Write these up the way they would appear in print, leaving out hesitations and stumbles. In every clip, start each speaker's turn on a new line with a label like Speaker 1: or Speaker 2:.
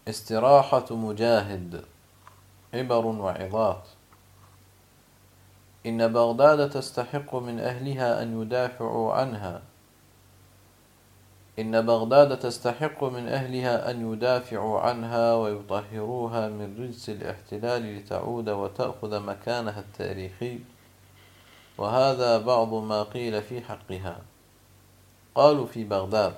Speaker 1: استراحة مجاهد. عبر وعظات. إن بغداد تستحق من أهلها أن يدافعوا عنها. إن بغداد تستحق من أهلها أن يدافعوا عنها ويطهروها من رجس الاحتلال لتعود وتأخذ مكانها التاريخي. وهذا بعض ما قيل في حقها. قالوا في بغداد: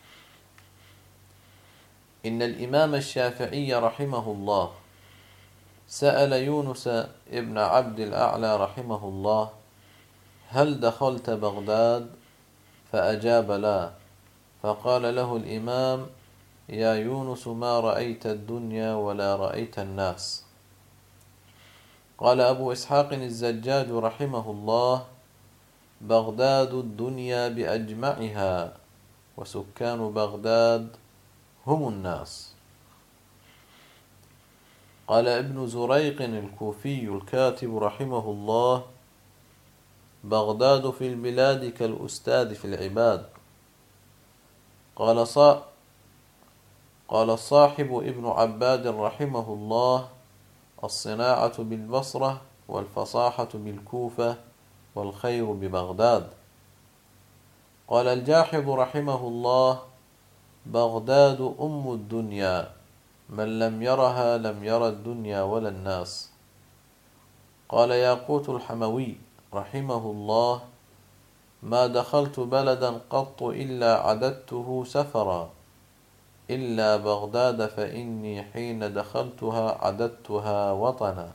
Speaker 1: إن الإمام الشافعي رحمه الله سأل يونس ابن عبد الأعلى رحمه الله: هل دخلت بغداد؟ فأجاب: لا. فقال له الإمام: يا يونس، ما رأيت الدنيا ولا رأيت الناس. قال أبو إسحاق الزجاج رحمه الله: بغداد الدنيا بأجمعها، وسكان بغداد هم الناس. قال ابن زريق الكوفي الكاتب رحمه الله: بغداد في البلاد كالأستاذ في العباد. قال صاحب ابن عباد رحمه الله: الصناعة بالبصرة، والفصاحة بالكوفة، والخير ببغداد. قال الجاحظ رحمه الله: بغداد أم الدنيا، من لم يرها لم ير الدنيا ولا الناس. قال ياقوت الحموي رحمه الله: ما دخلت بلدا قط إلا عددته سفرا، إلا بغداد فإني حين دخلتها عددتها وطنا.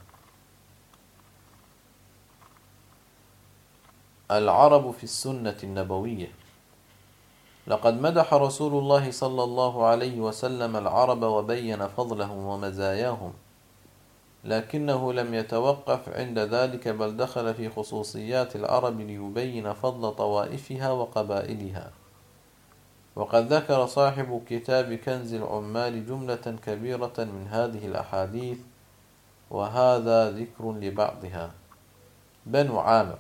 Speaker 1: العرب في السنة النبوية. لقد مدح رسول الله صلى الله عليه وسلم العرب وبين فضلهم ومزاياهم، لكنه لم يتوقف عند ذلك، بل دخل في خصوصيات العرب ليبين فضل طوائفها وقبائلها. وقد ذكر صاحب كتاب كنز العمال جملة كبيرة من هذه الأحاديث، وهذا ذكر لبعضها. بنو عامر.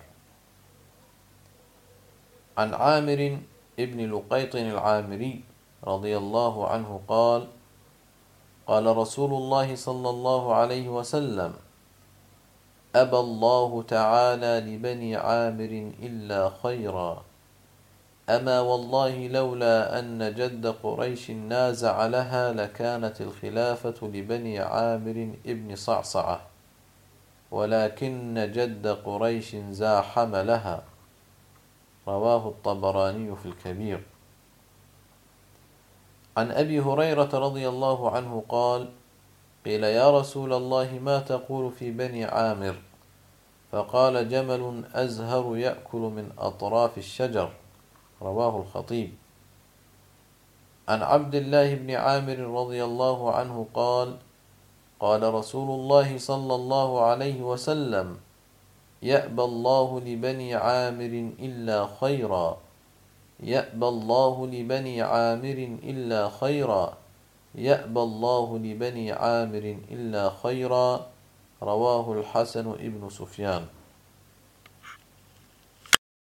Speaker 1: عن عامر ابن لقيط العامري رضي الله عنه قال: قال رسول الله صلى الله عليه وسلم: أبى الله تعالى لبني عامر إلا خيرا، أما والله لولا أن جد قريش نازع لها لكانت الخلافة لبني عامر ابن صعصعة، ولكن جد قريش زاحم لها. رواه الطبراني في الكبير. عن أبي هريرة رضي الله عنه قال: قيل يا رسول الله ما تقول في بني عامر؟ فقال: جمل أزهر يأكل من أطراف الشجر. رواه الخطيب. عن عبد الله بن عامر رضي الله عنه قال: قال رسول الله صلى الله عليه وسلم: يأبى الله لبني عامر إلا خيرا، يأبى الله لبني عامر إلا خيرا، يأبى الله لبني عامر إلا خيرا. رواه الحسن ابن سفيان.